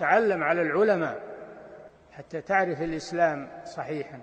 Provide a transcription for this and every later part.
تعلم على العلماء حتى تعرف الإسلام صحيحا.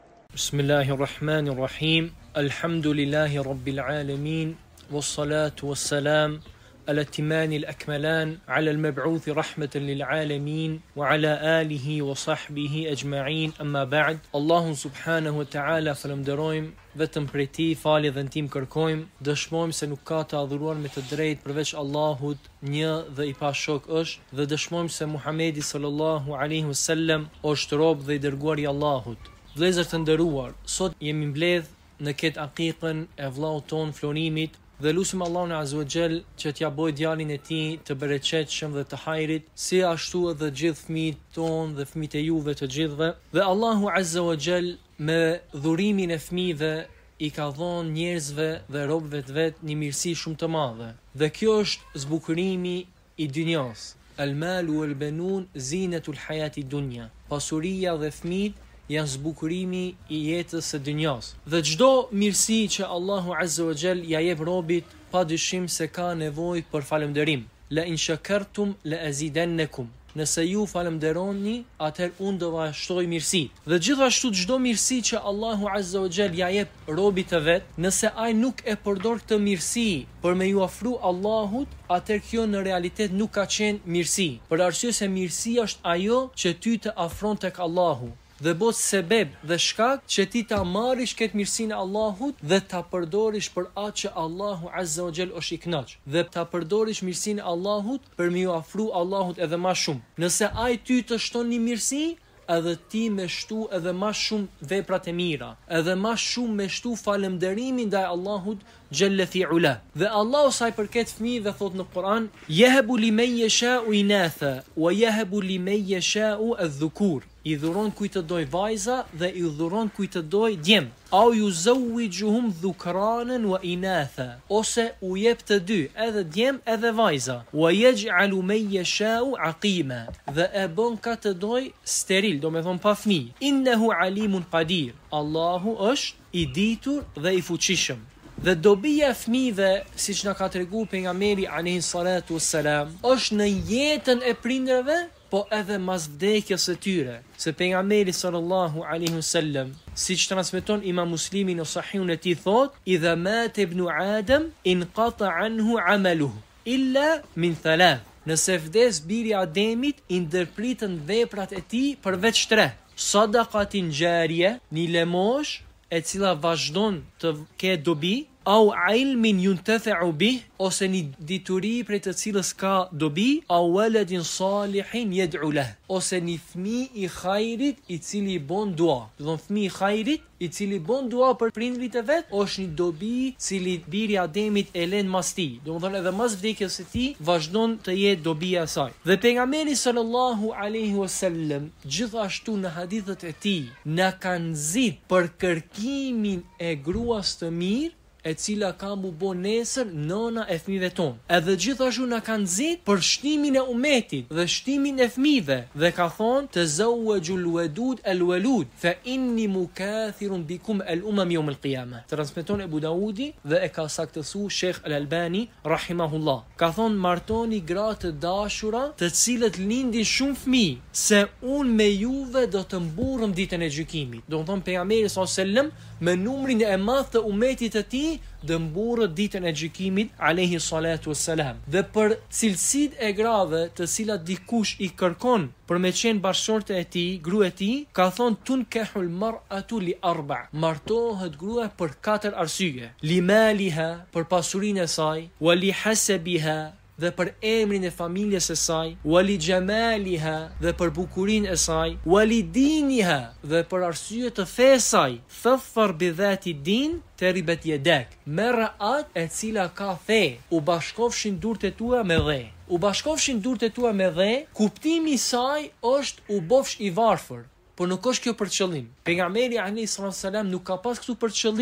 بسم الله الرحمن الرحيم. الحمد لله رب العالمين، والصلاة والسلام الأتمان الأكملان على المبعوث رحمة للعالمين وعلى آله وصحبه أجمعين. أما بعد، الله سبحانه وتعالى falenderojmë, vetëm prej tij falje dhe ndihmë kërkojmë. Dëshmojmë se nuk ka të adhuruar me të drejtë përveç Allahut, një dhe i pashok është, dhe dëshmojmë se Muhamedi sallallahu alaihi wasallam është rob dhe i dërguari i Allahut. Vëllezër të nderuar, sot jemi mbledh në këtë akikën e vllaut ton Flonimit, dhe lusim Allahun Azza wa Jall që t'ja bëjë djalin e tij të bereqetshëm dhe të hajrit, si ashtu edhe gjithë fëmijët ton dhe fëmijët e juve të gjithëve. Dhe Allahu Azza wa Jall me dhurimin e fëmijëve i ka dhënë njerëzve dhe robëve të vet një mirësi shumë të madhe. Dhe kjo është zbukurimi i dynjas. Al-malu wal-banun zinatul hayati dunya. Pasuria dhe fëmijët janë zbukurimi i jetës së dynjas. Dhe çdo mirësi që Allahu Azza wa Jall ja jep robit, padyshim se ka nevojë për falënderim. La in shakartum la azidannakum. Nëse ju falënderoni, atëherë unë do t'ja shtoj mirësi. Dhe gjithashtu çdo mirësi që Allahu Azza wa Jall ja jep robit të vet, nëse ai nuk e përdor këtë mirësi për me ju ofru Allahut, atëherë kjo në realitet nuk ka qenë mirësi. Për arsye se mirësia është ajo që ty të afron tek Allahu dhe bëhet sebeb dhe shkak që ti ta marrish këtë mirësinë e Allahut dhe ta përdorish për atë që Allahu Azza wa Jall është i kënaq, dhe ta përdorish mirësinë e Allahut për me ju afru Allahut edhe më shumë. Nëse ai ty të shton një mirësi, edhe ti me shtu edhe ma shumë veprat e mira, edhe ma shumë me shtu falënderimin ndaj Allahut Jalla fi ula. Dhe Allahu sa i përket fëmijëve thot në Kur'an: "Yahabu limen yasha'u inatha wa yahabu limen yasha'u adh-dhukur." I dhuron kujt të doj vajza dhe i dhuron kujt të doj djem. Au yuzawwijuhum dhukranan wa inatha. Ose u jep të dy, edhe djem edhe vajza. Wa yaj'alu man yasha'u aqima. Dhe e bën ka të doj steril, do me thon pa fëmijë. Innahu alimun qadir. Allahu është i ditur dhe i fuqishëm. Dhe dobia e fëmijëve, siç na ka treguar pejgamberi alayhi salatu wassalam, është në jetën e prindërve, po edhe mas vdekjes së tyre. Se pejgamberi sallallahu alaihi wasallam, siç transmeton Imam Muslimi në Sahihun e tij, thot: "Idha mata ibnu Adam inqata anhu 'amaluhu illa min thalath." Nëse vdes biri i Ademit, i ndërpritën veprat e tij përveç tre: sadaqatin jariyah, një lemosh e cila vazhdon të ketë dobi, au ilmin yuntafa'u bih, ose një dituri prej të cilës ka dobi, au waladin salihin yad'u lah, ose një fëmijë i hajrit i cili i bën dua. Do të thonë fëmijë i hajrit i cili bën dua për prindrit e vet, është një dobi cili biri i Ademit e lën mas tij. Do të thonë edhe mas vdekjes së tij vazhdon të jetë dobia e saj. Dhe pejgamberi sallallahu alaihi wasallam gjithashtu në hadithet e tij na ka nxit për kërkimin e gruas të mirë, e cila ka mu bo nesër nëna e fëmijëve ton. Edhe gjithashtu na ka nxit për shtimin e umetit dhe shtimin e fëmijëve, dhe ka thonë: "Tazawwajul wadud al-walud fa inni mukathirun bikum al-umam yawm al-qiyamah." Transmeton Abu Daudi dhe e ka saktësuar Sheikh Al-Albani rahimahullah. Ka thonë: "Martoni gratë të dashura, të cilët lindin shumë fëmijë, se unë me juve do të mburrëm ditën e gjykimit." Do të thonë pejgamberi sallallahu alaihi wasallam me numrin e madh të umetit të tij dhe mburrët ditën e gjykimit alayhi salatu wassalam. Dhe për cilësitë e grave të cilat dikush i kërkon për me qenë bashkëshorte e tij, grua e tij, ka thonë: "Tunkahul mar'atu li arba'." Martohet grua për 4 arsye: li maliha, për pasurinë e saj, wa li hasabiha, dhe për emrin e familjes së saj, wali jamaliha, dhe për bukurinë e saj, wali diniha, dhe për arsye të fesë saj. Fafar bi dhati din taribat yadak. Merr atë e cila ka fe, u bashkofshin durët e tua me dhe. U bashkofshin durët e tua me dhe, kuptimi i saj është u bofsh i varfër, por nuk është kjo për qëllim. Pejgamberi alayhi salam nuk ka pas këtu për qëllim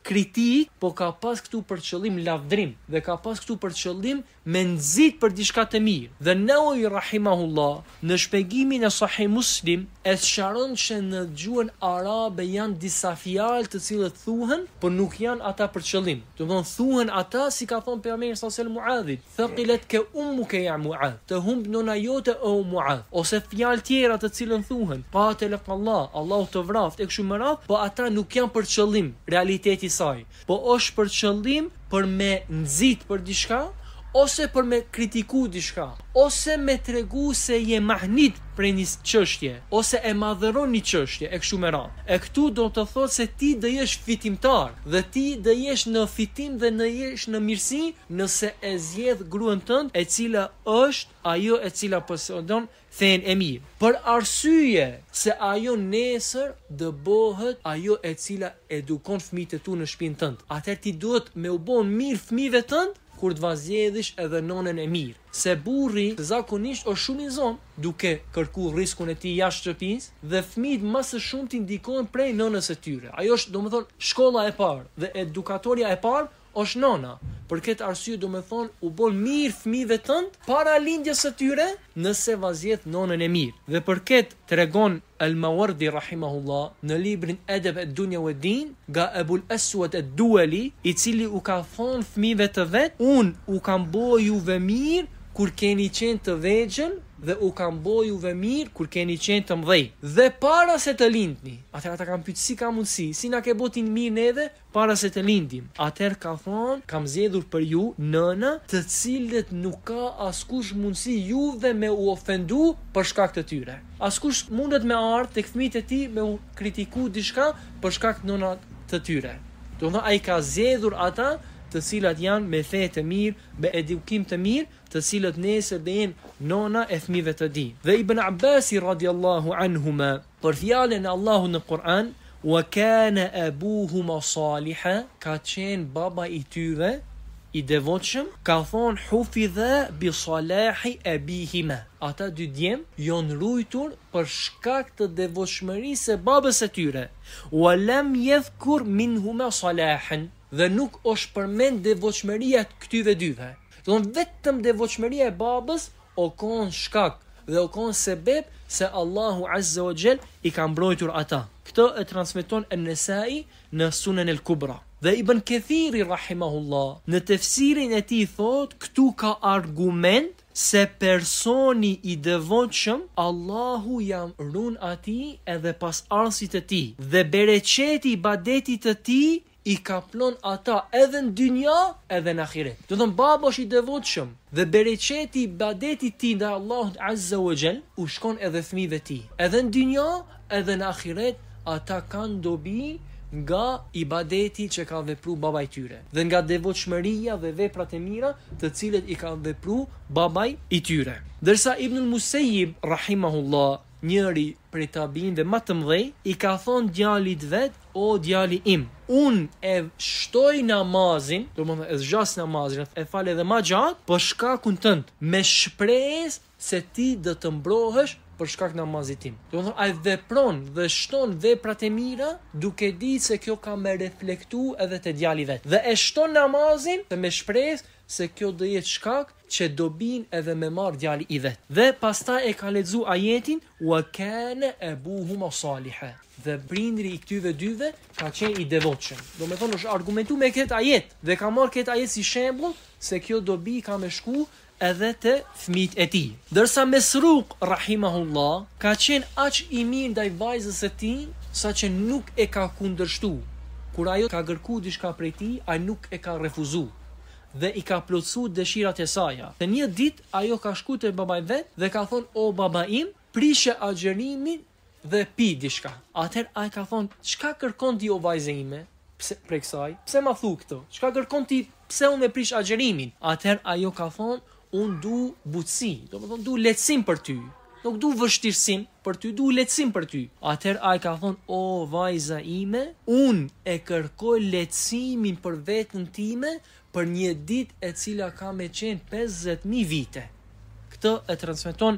kritik, po ka pas këtu për qëllim lavdrim dhe ka pas këtu për qëllim me nxit për diçka të mirë. Dhe Nawawi rahimahullah në shpjegimin e Sahih Muslim e sqaron se në gjuhën arabe janë disa fjalë të cilët thuhen, por nuk janë ata për qëllim. Do të thonë thuhen ata si ka thënë pejgamberi sallallahu alajhi wasallam Muadhit, thaqilat ka ummuka ya Muadh, të humb nona jote o Muadh. Ose fjalë tjera të cilën thuhen, qatelak Allah, Allahu të vraft e kështu me radhë, po ata nuk janë për qëllim realiteti i saj, po është për qëllim për me nxit për diçka, ose për me kritiku diçka, ose me tregu se je mahnit prej një çështje, ose e madhëron një çështje e kështu me radhë. E këtu do të thotë se ti do jesh fitimtar dhe ti do jesh në fitim dhe në jesh në mirësi nëse e zgjedh gruan tënd e cila është ajo e cila posëdon fen e mirë. Për arsye se ajo nesër do bëhet ajo e cila edukon fëmijët e tu në shtëpinë tënd. Atëherë ti duhet me u bën mirë fëmijëve tënd kur të vazjedhish edhe nonën e mirë. Se burri zakonisht është shumë i zonë duke kërkuar riskun e tij jashtë shtëpisë dhe fëmijët më së shumti ndikohen prej nënës së tyre. Ajo është domethënë shkolla e parë dhe edukatoria e parë është nona. Për këtë arsye domethënë u bën mirë fëmijëve tënd para lindjes së tyre nëse vazhdet nonën e mirë. Dhe për këtë tregon Al-Mawardi rahimahullah në librin Adab ad-Dunya wa Din nga Abul Aswad ad-Duali, i cili u ka thonë fëmijëve të vet, unë u kam bërë juve mirë kur keni qenë të vegjël dhe u kam bërë juve mirë kur keni qenë të mëdhej. Dhe para se të lindni, atëherë ata kanë pyetur si ka mundësi, si na ke botin mirë neve para se të lindim. Atëherë ka thonë, kam zgjedhur për ju nëna, të cilët nuk ka askush mundësi juve me u ofendu për shkak të tyre. Askush mundet me ardhur tek fëmijët e tij me u kritiku diçka për shkak të nënave të tyre. Do të thonë ai ka zgjedhur ata të cilat janë me fe të mirë, me edukim të mirë, të cilët nesër dhe jenë nona e fëmijëve të tij. Dhe Ibn Abbasi radiallahu anhuma për fjalën e Allahut në Kur'an, wa kana abuhuma saliha, ka qenë baba i tyre i devotshëm, ka thonë hufidha bi salahi abihima. Ata dy djem janë ruajtur për shkak të devotshmërisë së babës së tyre. Wa lam yadhkur minhuma salahan, dhe nuk është përmend devotshmëria të këtyve dyve. Do të vetëm devotshmëria e babës o kon shkak dhe o kon sebeb se Allahu Azza wa Jall i ka mbrojtur ata. Këtë e transmeton An-Nasa'i në Sunan al-Kubra. Dhe Ibn Kathiri rahimahullah në tefsirin e tij thot, këtu ka argument se personi i devotshëm Allahu ja run atij edhe pas arsit të tij dhe bereqeti i ibadetit të tij i kaplon ata edhe në dynja edhe në ahiret. Do të thonë baba është i devotshëm dhe bereqeti i ibadetit tij ndaj Allahut Azza wa Jall u shkon edhe fëmijëve të tij. Edhe në dynja edhe në ahiret ata kanë dobi nga ibadeti që ka vepru baba i tyre dhe nga devotshmëria dhe veprat e mira të cilët i ka vepru babai i tyre. Dërsa Ibn al-Musayyib rahimahullah, njëri prej tabiinëve më të mëdhej, i ka thonë djalit vet, o djali im, unë e shtoj namazin, do më e zgjas namazin, e fal edhe ma gjatë, për shkakun tënd, me shpresë se ti do të mbrohesh për shkak namazit tim. Do të thonë ai vepron dhe shton veprat e mira duke ditë se kjo ka me reflektu edhe te djali vet. Dhe e shton namazin dhe me shpresë se kjo do jetë shkak që do bin edhe me marr djali i vet. Dhe pastaj e ka lexu ajetin wa kana abuhuma saliha. Dhe prindri i këtyve dyve ka qenë i devotshëm. Do me thonë është argumentu me këtë ajet dhe ka marrë këtë ajet si shembull se kjo dobi ka me shku edhe te fëmijët e tij. Dërsa Mesruq rahimahullah ka qenë aq i mirë ndaj vajzës së tij saqë nuk e ka kundërshtu. Kur ajo ka kërkuar diçka prej tij, ai nuk e ka refuzuar dhe i ka plotësuar dëshirat e saj. Dhe një ditë ajo ka shkuar te babai vet dhe ka thonë, o baba im, prishe agjërimin dhe pi diçka. Atëherë ai ka thonë, çka kërkon ti o vajze ime? Pse prej kësaj? Pse ma thu këtë? Çka kërkon ti? Pse unë me prish agjërimin? Atëherë ajo ka thonë, unë du butësi, do të thonë du lehtësim për ty. Nuk du vështirësim për ty, du lehtësim për ty. Atëherë ai ka thonë, o vajza ime, unë e kërkoj lehtësimin për veten time për një ditë e cila ka me qenë 50.000 vite. Këtë e transmeton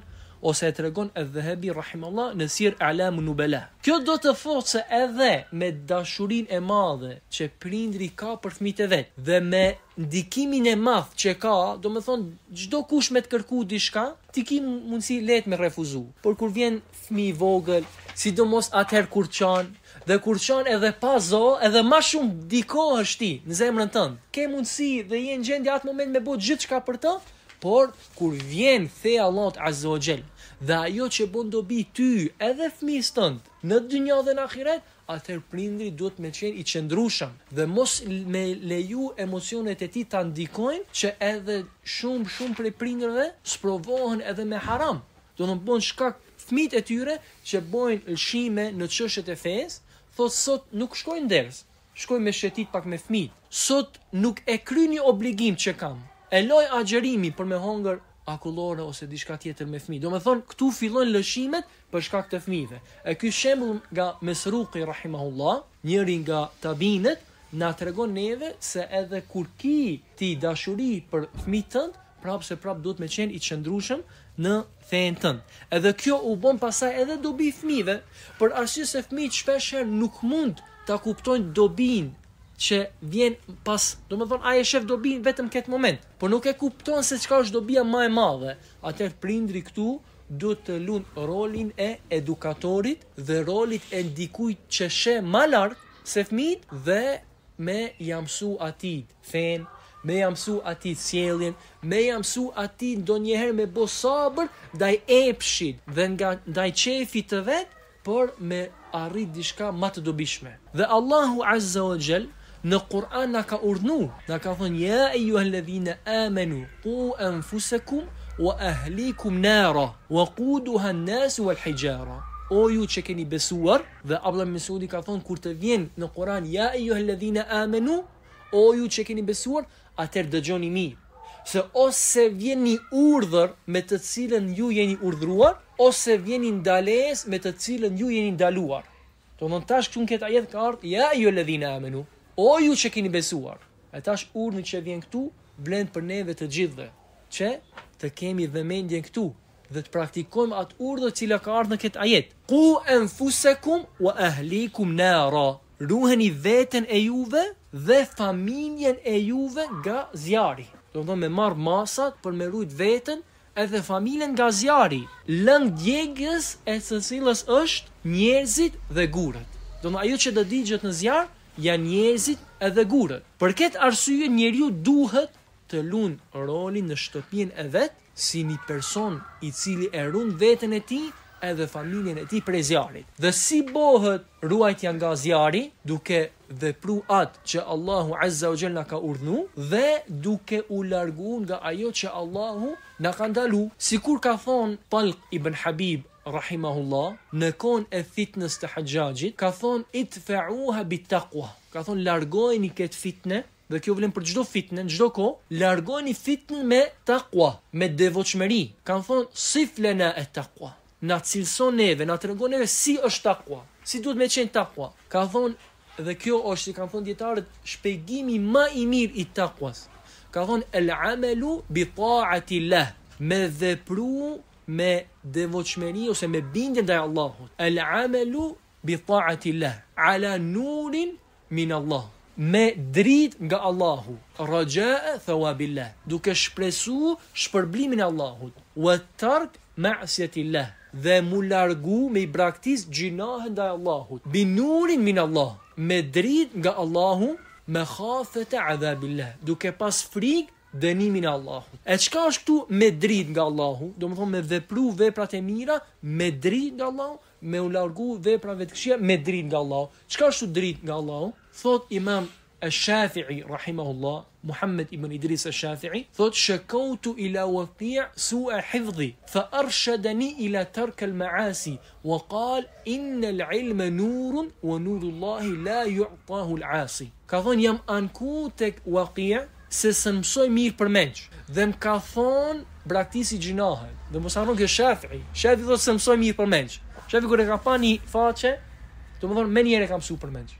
ose e tregon Adh-Dhahabi rahimahullah në Sir A'lamun Nubala. Kjo do të thotë se edhe me dashurinë e madhe që prindri ka për fëmijët e vet dhe me ndikimin e madh që ka, do të thonë çdo kush me të kërku diçka, ti ke mundësi lehtë me refuzu. Por kur vjen fëmijë i vogël, sidomos atëherë kur çan, dhe kur çon edhe pa zo, edhe më shumë dikohesh ti në zemrën tënde. Ke mundësi dhe je në gjendje atë moment me bëu gjithçka për të, por kur vjen the Allahu Azza wa Jall dhe ajo që bën dobi ty edhe fëmijës tënd në dynjë dhe në ahiret, atëherë prindri duhet me qenë i qëndrueshëm dhe mos me leju emocionet e tij ta ndikojnë që edhe shumë prej prindërve sprovohen edhe me haram. Do të bën shkak fëmijët e tyre që bojnë lëshime në çështjet e fesë, thotë sot nuk shkojnë ders, shkoj me shetit pak me fëmijët. Sot nuk e kryj një obligim që kam. E loj agjerimi për me hongër akullore ose diçka tjetër me fëmijë. Do me thonë, këtu fillojnë lëshimet për shkak të fëmijëve. E ky shembull nga Mesruqi rahimahullah, njëri nga tabinët, na tregon neve se edhe kur ti dashuri për fëmijët tënd, prapë duhet me qenë i qëndrueshëm në fen tënd. Edhe kjo u bën pasaj edhe dobi fëmijëve, për arsye se fëmijët shpeshherë nuk mund ta kuptojnë dobin që vjen pas, do me thonë, ai e shef dobin vetëm këtë moment, por nuk e kupton se çka është dobia më e madhe. Atëherë prindri këtu duhet të luajë rolin e edukatorit dhe rolit e dikujt që sheh më lart se fëmijët dhe me ia mësu atij fen, me ia mësu atij sjelljen, me ia mësu atij ndonjëherë me bo sabër ndaj epshit dhe ndaj qefit të vet, por me arrit diçka më të dobishme. Dhe Allahu Azza wa Jall në Kur'an na ka urdhnu, na ka thënë ja ayyuhalladhina amanu qu anfusakum wa ahlikum nara waquduha an-nas wal hijara. O ju që keni besuar, dhe Abdullah ibn Mesudi ka thënë kur të vjen në Kur'an ja ayyuhalladhina amanu, o ju që keni besuar, atëherë dëgjoni mirë. Se ose vjen një urdhër me të cilën ju jeni urdhëruar, ose vjen një ndalesë me të cilën ju jeni ndaluar. Do të tash këtu në këtë ajet ka ardhur ja ayyuhalladhina amanu, o ju që keni besuar. E tash urdhni që vjen këtu vlen për neve të gjithëve, që të kemi vëmendjen këtu dhe të praktikojmë atë urdhër që ka ardhur në këtë ajet. Qu anfusakum wa ahlikum nara. Ruheni veten e juve dhe familjen e juve nga zjarri. Do të thonë me marr masat për me rujt veten edhe familjen nga zjarri, lëng djegës e së cilës është njerëzit dhe gurët. Do të thonë ajo që do digjet në zjarr janë njerëzit edhe gurët. Për këtë arsye njeriu duhet të luajë rolin në shtëpinë e vet si një person i cili e ruan veten e tij edhe familjen e tij prej zjarrit. Dhe si bëhet ruajtja nga zjarri? Duke vepru atë që Allahu Azza wa Jalla ka urdhnu dhe duke u largu nga ajo që Allahu na ka ndalu. Sikur ka thonë Talq ibn Habib rahimahullah në kohën e fitnës të Hajjajit, ka thonë idfa'uha bittaqwa. Ka thonë largojeni këtë fitnë, dhe kjo vlen për çdo fitnë, në çdo kohë, largojeni fitnën me taqwa, me devotshmëri. Kan thonë siflana at-taqwa. Na cilëson neve, na tregon neve si është taqwa, si duhet me qenë taqwa. Ka thonë, dhe kjo është, si kanë thonë dietarët, shpjegimi më i mirë i taqwas. Ka thonë el-amalu bi ta'atillah, me vepru me devotshmëri ose me bindje ndaj Allahut. El-amalu bi ta'atillah ala nurin min Allah, me drit nga Allahu, raja'a thawabillah, duke shpresu shpërblimin e Allahut, wa tark ma'siyatillah, dhe mu largu me i braktis gjinahe ndaj Allahut, binurin min Allah, me drit nga Allahu, me khafete adhabillah, duke pas frik dënimin e Allahut. E çka është këtu me drit nga Allahu? Do më thonë me vepru veprat e mira, me drit nga Allahu, me u largu veprave të këqija, me drit nga Allahu. Çka është drit nga Allahu? Thot Imam Ash-Shafi'i rahimahullah, Muhammad ibn Idris Ash-Shafi'i, thot shakautu ila Waqi' su'a hifdhi fa arshadani ila tark al-ma'asi wa qala inna al-ilma nurun wa nurullahi la yu'tahu al-'asi. Ka thon jam anku tek Waqi' se së mësoj mirë për menç dhe më ka thon braktisi gjinahe. Dhe mos harron që Shafi'i thot se mësoj mirë për menç. Shafi'i kur e ka pa një faqe, do të thonë më njëherë ka mësuar për menç.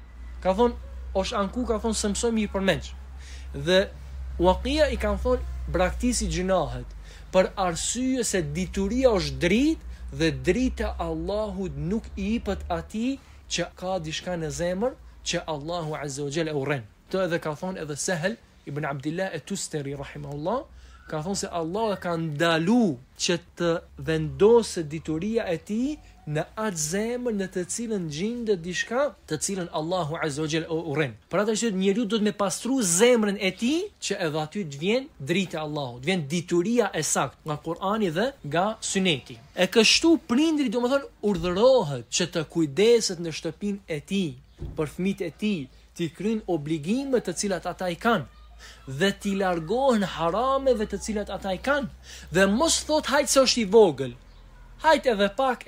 Ka thon është anku, ka thonë së mësoj mirë për menç. Dhe Waqia i kanë thonë braktisi gjinahet, për arsye se dituria është dritë dhe drita Allahut nuk i jepet atij që ka diçka në zemër që Allahu Azza wa Jalla e urren. Të edhe ka thonë edhe Sahel ibn Abdullah at-Tustari rahimahullah, ka thonë se Allah ka ndalu që të vendosë dituria e tij në atë zemër në të cilën gjendet diçka të cilën Allahu Azza wa Jalla urren. Për atë që njeriu duhet me pastru zemrën e tij që edhe aty të vjen drita e Allahut, vjen dituria e saktë nga Kur'ani dhe nga Suneti. E kështu prindri domethënë urdhërohet që të kujdeset në shtëpinë e tij për fëmijët e tij, t'i kryejnë obligimet të cilat ata i kanë dhe t'i largohen harameve të cilat ata i kanë dhe mos thot hajt se është i vogël. Hajt edhe pak,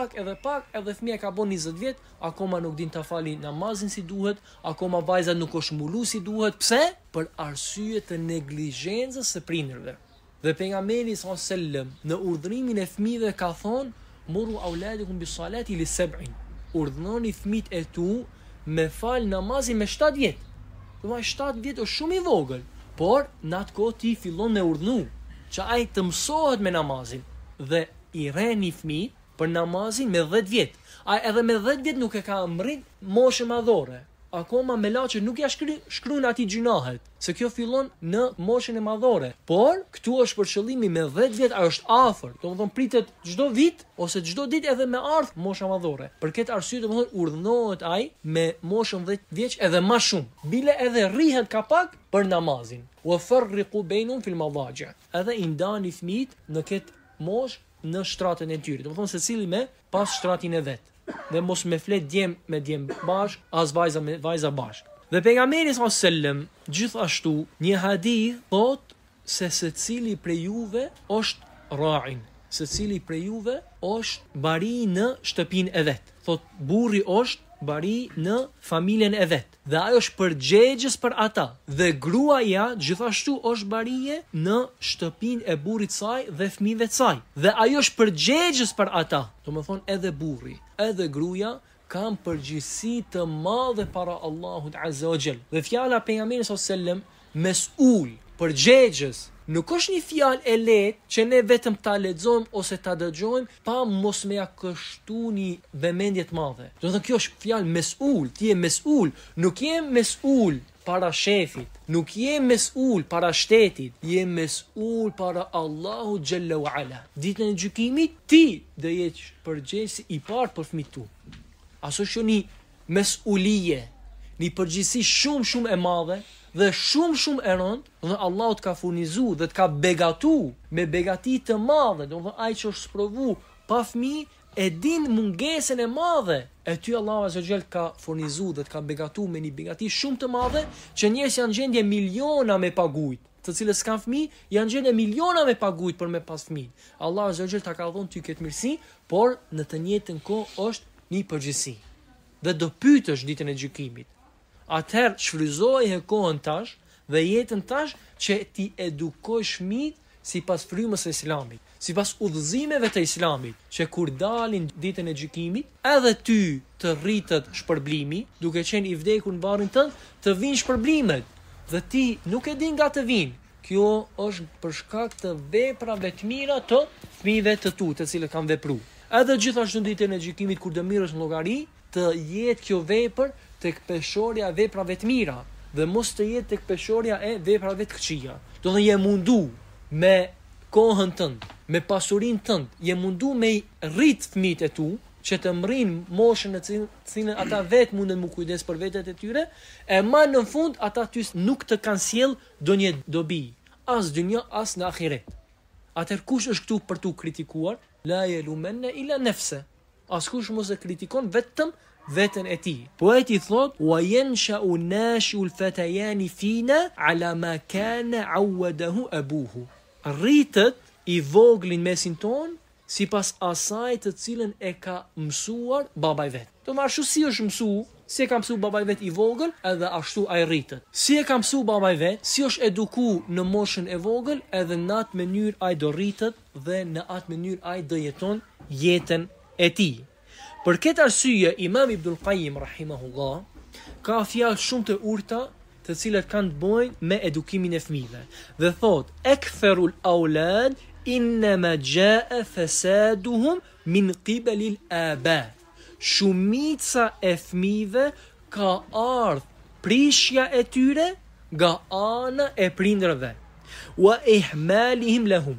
edhe fëmia ka bon 20 vjet, akoma nuk din ta fali namazin si duhet, akoma vajza nuk është mbulu si duhet. Pse? Për arsye të neglizhencës së prindërve. Dhe pejgamberi sallallahu alajhi wasallam në urdhërimin e fëmijëve ka thonë: "Muru auladikum bis-salati li sab'in." Urdhëroni fëmijët e tu me fal namazin me 7 vjet. Do 7 vjet është shumë i vogël, por në atë kohë ti fillon me urdhnu që ai të mësohet me namazin dhe i rreni fëmijë për namazin me 10 vjet. Ai edhe me 10 vjet nuk e ka mrit moshën madhore. Akoma me laçë nuk ja shkruan atij gjinahet, se kjo fillon në moshën e madhore. Por këtu është për qëllimi me 10 vjet ai është afër. Domethënë pritet çdo vit ose çdo ditë edhe me ardh mosha madhore. Për këtë arsye domethënë urdhënohet ai me moshën 10 vjeç edhe më shumë. Bile edhe rrihet ka pak për namazin. Wa farriqu bainhum fil madaji'. Edhe i ndani fëmijët në këtë moshë në shtratën e tyre. Domethënë secili me pas shtratin e vet. Dhe mos me flet djem me djem bashk, as vajza me vajza bashk. Dhe pejgamberi sallallahu alajhi wasallam gjithashtu një hadith thot se secili prej juve është ra'in. Secili prej juve është bari në shtëpinë e vet. Thot burri është bari në familjen e vet. Dhe ajo është përgjegjës për ata. Dhe gruaja gjithashtu është barije në shtëpinë e burrit saj dhe fëmijëve të saj. Dhe ajo është përgjegjës për ata. Domethënë edhe burri, edhe gruaja kanë përgjegjësi të madhe para Allahut Azza wa Jall. Dhe fjala pejgamberit sallallahu alajhi wasallam mes'ul, përgjegjës, nuk është një fjalë e lehtë që ne vetëm ta lexojmë ose ta dëgjojmë pa mos me ja kështu një vëmendje të madhe. Do të thonë kjo është fjalë mes'ul, ti je mes'ul, nuk je mes'ul para shefit, nuk je mes'ul para shtetit, je mes'ul para Allahu Jalla wa Ala. Ditën e gjykimit ti do jesh përgjegjës i parë për fëmijët tu. Aso është një mes'ulije, një përgjegjësi shumë e madhe dhe shumë e rëndë, dhe Allahu të ka furnizu dhe të ka begatu me begati të madhe, do të ai që është sprovu pa fëmijë e din mungesën e madhe e ty Allahu Azza wa Jall ka furnizu dhe të ka begatu me një begati shumë të madhe që njerëz janë gjendje miliona me pagujt, të cilës s'kan fëmijë, janë gjendje miliona me pagujt për me pas fëmijë. Allahu Azza wa Jall ta ka dhënë ty këtë mirësi, por në të njëjtën kohë është një përgjegjësi. Dhe do pyetësh ditën e gjykimit. Atëherë shfryzoje kohën tash dhe jetën tash që ti edukoj fëmijët sipas frymës së Islamit, sipas udhëzimeve të Islamit, që kur dalin ditën e gjykimit, edhe ty të rritet shpërblimi, duke qenë i vdekur në varrin tënd, të vinë shpërblimet dhe ti nuk e din nga të vinë. Kjo është për shkak të veprave të mira të fëmijëve të tu, të cilët kanë vepruar. Edhe gjithashtu ditën e gjykimit kur do mirësh në llogari, të jetë kjo vepër tek peshorja e veprave të mira dhe mos të jetë tek peshorja e veprave të këqija. Do të je mundu me kohën tënd, me pasurinë tënd, je mundu me rrit fëmijët e tu që të mrin moshën në cilën ata vetë munden mu kujdes për vetët e tyre, e ma në fund ata ty nuk të kanë sjell donjë dobi, as dynja as në ahiret. Atëherë kush është këtu për tu kritikuar? La yalumanna ila nafsa. Askush mos e kritikon vetëm veten e tij. Poeti thot: "Wa yansha'u nashi'ul fatayani fina 'ala ma kana 'awadahu abuhu." Rritet i voglin mesin ton sipas asaj të cilën e ka mësuar babai vet. Do më ashtu si është mësuar, si e ka mësuar babai vet i vogël, edhe ashtu ai rritet. Si e ka mësuar babai vet, si është eduku në moshën e vogël, edhe në atë mënyrë ai do rritet dhe në atë mënyrë ai do jeton jetën e tij. Për këtë arsye Imam Ibnul Qayyim rahimahullah ka fjalë shumë të urta të cilat kanë të bëjnë me edukimin e fëmijëve. Dhe thot: "Aktharul aulad innama jaa fasaduhum min qibali al-aba. Shumica e fëmijëve ka ardhur prishja e tyre nga ana e prindërve. Wa ihmalihim lahum,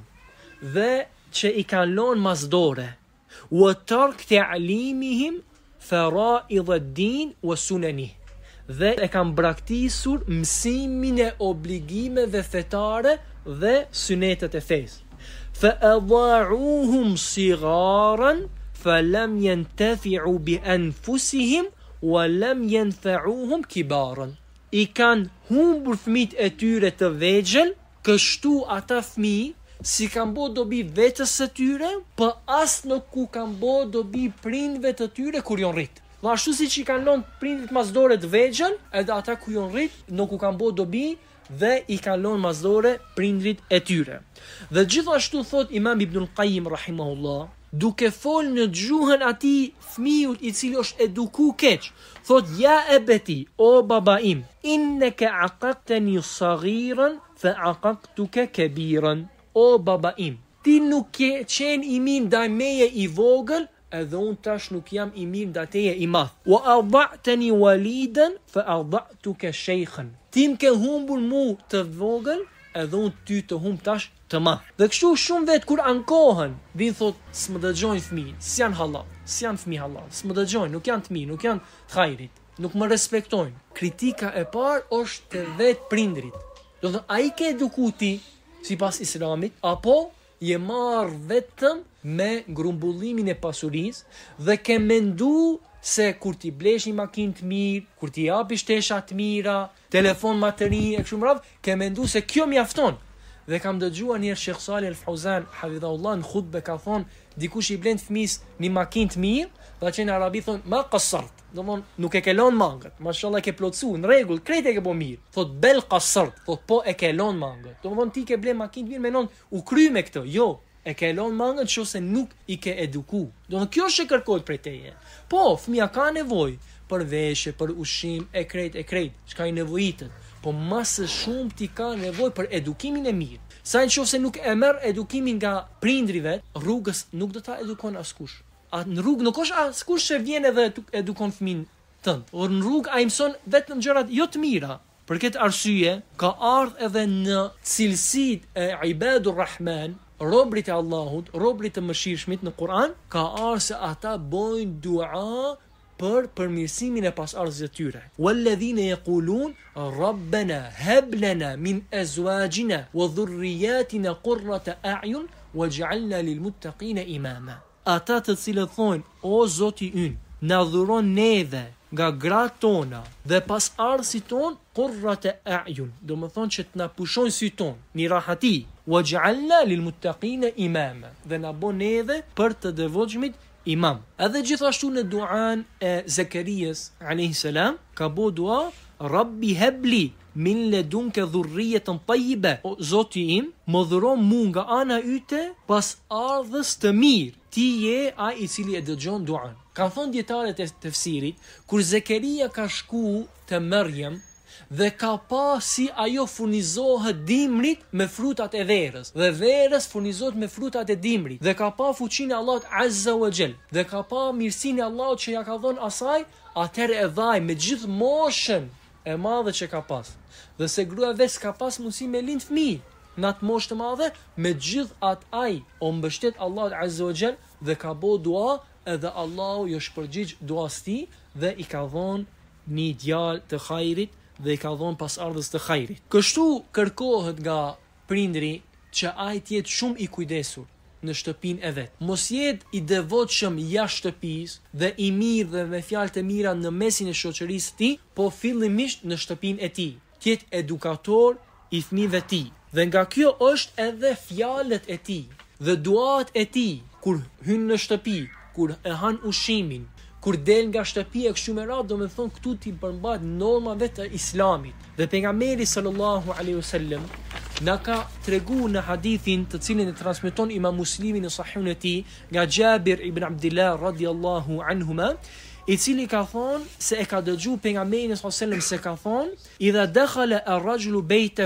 dhe që i kanë lënë masdore. Wa tark ta'limihim fara'id ad-din wa sunanih, dhe e kanë braktisur mësimin e obligimeve fetare dhe sunetet e fesë. Fa adha'uhum sigharan falam yantafi'u bi anfusihim wa lam yanfa'uhum kibaran. I kanë humbur fëmijët e tyre të vegjël, kështu ata fëmijë si kanë bo dobi vetës së tyre, për as nuk ku kanë bo dobi prindve të tyre kur jon rrit. Dhe ashtu si që i kanë lënë prindit masdore të vegjël, edhe ata ku jon rrit nuk ku kanë bo dobi dhe i kanë lënë masdore prindrit e tyre. Dhe gjithashtu thot Imam Ibnul Qayyim rahimahullah, duke fol në gjuhën atij fëmijut i cili është eduku keq, thot ja ebeti, o baba im, innaka aqaqtani saghiran fa aqaqtuka kabiran. O baba im, ti nuk ke qenë i mirë ndaj meje i vogël, edhe unë tash nuk jam i mirë ndaj teje i madh. Wa arda'tani walidan fa arda'tuka shaykhan. Ti më ke humbur mu të vogël, edhe unë ty të humb tash të madh. Dhe kështu shumë vet kur ankohen, vin thot s'më dëgjojnë fëmijët, s'janë halal, s'janë fëmijë halal, s'më dëgjojnë, nuk janë të mirë, nuk janë të hajrit, nuk më respektojnë. Kritika e parë është te vet prindrit. Do të ai ke edukuti sipas Islamit, apo je marr vetëm me grumbullimin e pasurisë dhe ke mendu se kur ti blesh një makinë të mirë, kur ti japish tesha të mira, telefon më të ri e kështu me radhë, ke mendu se kjo mjafton. Dhe kam dëgjuar një Sheikh Salih Al-Fauzan hafidhahullah në khutbë ka thonë dikush i blen fëmis një makinë të mirë, dhe që në arabi thonë ma qassart, domthon nuk e ke lënë mangët, mashallah ke plotsu në rregull, krejt e ke bo mirë. Thot bel qassart, thot po e ke lënë mangët. Domthon ti ke blen makinë të mirë menon u kry me këtë. Jo, e ke lënë mangët nëse nuk i ke eduku. Domthon kjo është e kërkohet prej teje. Po, fëmia ka nevojë për veshje, për ushqim, e krejt, çka i nevojitet. Po më së shumë ti ka nevojë për edukimin e mirë. Sa nëse nuk e merr edukimin nga prindrive, rrugës nuk do ta edukon askush. Në rrugë nuk është askush që vjen edhe edukon fëmin tënd. Or në rrugë ai mëson vetëm gjërat jo të mira. Për këtë arsye ka ardhur edhe në cilësitë e ibadur rahman, robrit e Allahut, robrit të mëshirshmit në Kur'an, ka ardhur se ata bojnë dua për përmirësimin e pasardhësve të tyre. Walladhina yaqulun rabbana hab lana min azwajina wa dhurriyyatina qurrata a'yun waj'alna lilmuttaqina imama. Ata të cilët thonë, o Zoti ynë, na dhuron neve nga gratë tona dhe pasardhësit ton qurrata a'yun, do të thonë që të na pushojnë sy ton, në rahati, waj'alna lilmuttaqina imama, dhe na bën neve për të devotshmit imam. Edhe gjithashtu në duan e Zakarias alayhi salam ka bo dua Rabbi habli min ladunka dhurriyatan tayyiba. O Zoti im, më dhuro mu nga ana yte pas ardhës të mirë. Ti je ai i cili e dëgjon duan. Kanë thonë dietarët e tefsirit, kur Zakaria ka shku te Maryam dhe ka pa si ajo furnizohet dimrit me frutat e verës, dhe verës furnizohet me frutat e dimrit, dhe ka pa fuqinë e Allahut Azza wa Jall, dhe ka pa mirësinë e Allahut që ja ka dhënë asaj, atëherë e vaj me gjithë moshën e madhe që ka pas. Dhe se gruaja vetë ka pas mundësi me lind fëmijë në atë moshë të madhe, me gjithë atë ai o mbështet Allahut Azza wa Jall dhe ka bo dua, edhe Allahu jo shpërgjigj duas tij dhe i ka dhënë një djalë të hajrit dhe i ka dhënë pasardhës të hajrit. Kështu kërkohet nga prindri që ai të jetë shumë i kujdesur në shtëpinë e vet. Mos jetë i devotshëm jashtë shtëpisë dhe i mirë dhe me fjalë të mira në mesin e shoqërisë së tij, po fillimisht në shtëpinë e tij. Të jetë edukator i fëmijëve të tij. Dhe nga kjo është edhe fjalët e tij dhe duat e tij kur hyn në shtëpi, kur e han ushqimin, kur del nga shtëpia kështu me radhë, do me thonë këtu ti përmbahet normave të Islamit. Dhe pejgamberi sallallahu alaihi wasallam na ka tregu në hadithin të cilin e transmeton Imam Muslimi në Sahihun e tij nga Jabir ibn Abdullah radhiyallahu anhuma, i cili ka thonë se e ka dëgju pejgamberin sallallahu alaihi wasallam se ka thonë: "Idha dakhala ar-rajulu baytahu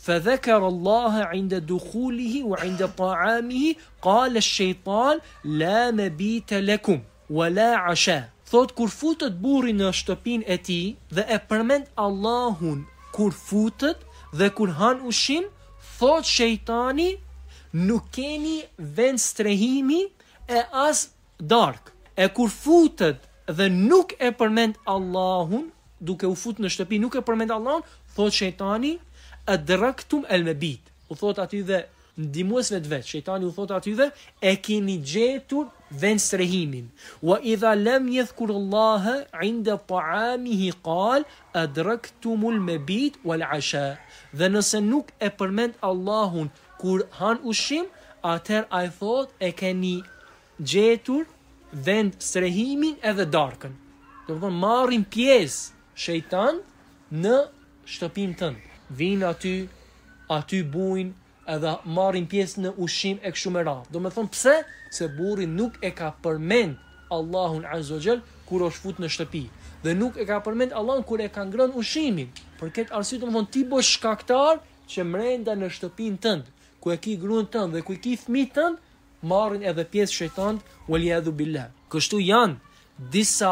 فذكر الله عند دخوله وعند طعامه قال الشيطان لا مبيت لكم ولا عشاء. Thot kur futet burri në shtëpinë e tij dhe e përmend Allahun kur futet dhe kur han ushqim, thot shejtani nuk keni vend strehimi e as dark. E kur futet dhe nuk e përmend Allahun, duke u fut në shtëpi nuk e përmend Allahun, thot shejtani adraktum al-mabit. U thot aty dhe ndihmuesve të vet, shejtani u thot aty dhe e keni gjetur vend strehimin. Wa idha lam yadhkur Allah 'inda ta'amihi qal adraktumul mabit wal 'asha. Dhe nëse nuk e përmend Allahun kur han ushqim, atëherë ai thot e keni gjetur vend strehimin edhe darkën. Do të thonë marrin pjesë shejtan në shtëpinë tënde. Vinë aty bujnë edhe marrin pjesë në ushqim e kështu me radhë. Do me thonë pse? Se burri nuk e ka përmend Allahun Azza wa Jall kur është fut në shtëpi. Dhe nuk e ka përmend Allahun kur e ka ngrënë ushqimin. Për këtë arsye do me thonë ti bosh shkaktar që mrenda në shtëpinë tënde, ku e ki gruan tënd dhe ku e ki fëmijët tënd, marrin edhe pjesë shejtan waliadhu billah. Kështu janë disa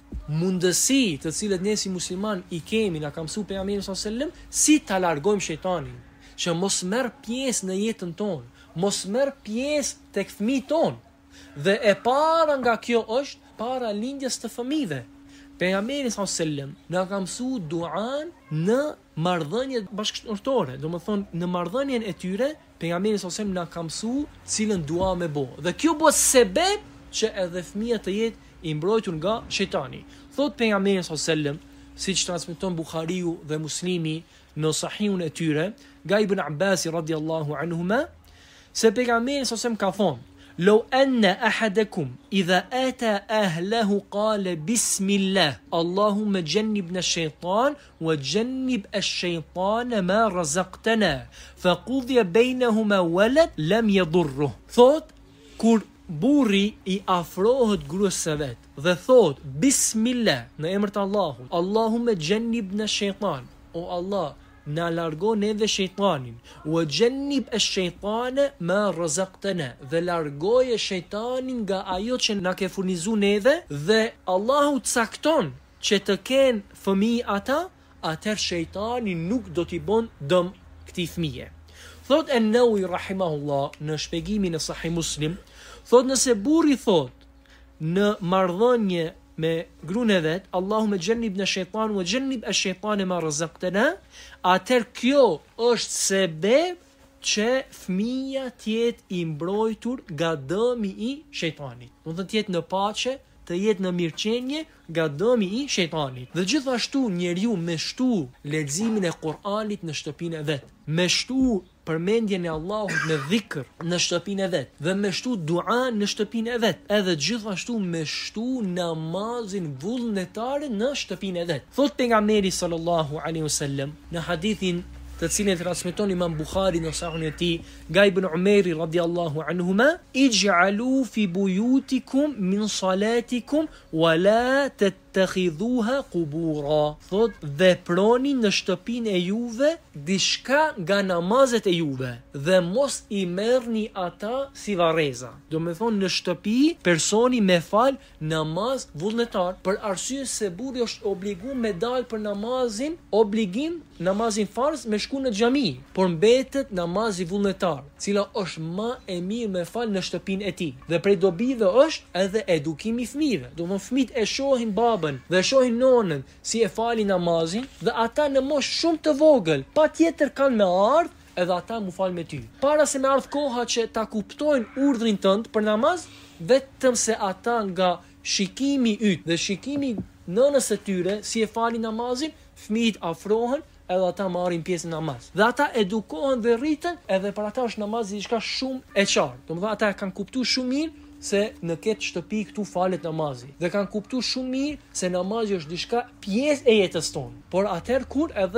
mundësi të cilet ne si musliman i kemi, na ka mësuar pejgamberi sallallahu alajhi wasallam si ta largojmë shejtanin, që mos merr pjesë në jetën tonë, mos merr pjesë tek fëmijët tonë. Dhe e para nga kjo është para lindjes të fëmijëve. Pejgamberi sallallahu alajhi wasallam na ka mësuar duan në marrëdhëniet bashkëtorë, domethënë në marrëdhënien e tyre, pejgamberi sallallahu alajhi wasallam na ka mësuar cilën dua me bë. Dhe kjo bëhet sebeb që edhe fëmijët të jetë i mbrojtur nga shejtani. Thot pejgamberi sallallahu alajhi wasallam, siç transmeton Buhariu dhe Muslimi në sahihun e tyre, nga Ibn Abbas radhiyallahu anhuma, se pejgamberi sallallahu alajhi wasallam ka thonë: "Law anna ahadakum idha ata ahlahu qala bismillah, Allahumma jannibna ash-shaytan wa jannib ash-shaytana ma razaqtana, faqudhiya baynahuma walad lam yadurruh." Thot kur burri i afrohet gruas së vet dhe thot bismillah në emër të Allahut, Allahumma jannibna ash-shaytan, o Allah na largon edhe shejtanin, wa jannib ash-shaytana ma razaqtana, dhe largoje shejtanin nga ajo që na ke furnizuar neve, dhe Allahu cakton që të kenë fëmijë ata, atëherë shejtani nuk do t'i bën dëm këtij fëmije. Thot an-Nawawi rahimahullah në shpjegimin e Sahih Muslim, thot nëse burri thot në marrëdhënie me gruan e vet, Allahumma jannibna ash-shaytan wa jannib ash-shaytana ma razaqtana, atëherë kjo është sebeb që fëmia të jetë i mbrojtur nga dëmi i shejtanit. Do të jetë në paqe, të jetë në mirëqenie nga dëmi i shejtanit. Dhe gjithashtu njeriu me shtu leximin e Kur'anit në shtëpinë e vet, me shtu përmendjen e Allahut në dhikr në shtëpinë e vet, dhe me shtu dua në shtëpinë e vet, edhe gjithashtu me shtu namazin vullnetar në shtëpinë e vet. Thot pejgamberi sallallahu alaihi wasallam në hadithin të cilin transmeton Imam Buhari në sahihun e tij nga Ibn Umeri radhiyallahu anhuma: "Ij'alu fi buyutikum min salatikum wa la tattakhidhuha qubura." Thot veproni në shtëpinë e juve diçka nga namazet e juve dhe mos i merrni ata si varreza. Do me thonë në shtëpi personi me fal namaz vullnetar, për arsye se burri është obliguar me dal për namazin farz me shku në xhami, por mbetet namazi vullnetar, cila është më e mirë me fal në shtëpinë e tij. Dhe prej dobive është edhe edukimi i fëmijëve. Do të thonë fëmijët e shohin babën dhe shohin nonën si e falin namazin, dhe ata në moshë shumë të vogël patjetër kanë me ardh edhe ata mu fal me ty. Para se me ardh koha që ta kuptojnë urdhrin tënd për namaz, vetëm se ata nga shikimi yt dhe shikimi nënës së tyre si e falin namazin, fëmijët afrohen edhe ata marrin pjesë në namaz. Dhe ata edukohen dhe rriten, edhe për ata është namazi diçka shumë e qartë. Domethënë ata kanë kuptuar shumë mirë se në këtë shtëpi këtu falet namazi, dhe kanë kuptuar shumë mirë se namazi është diçka pjesë e jetës tonë. Por atëherë kur edhe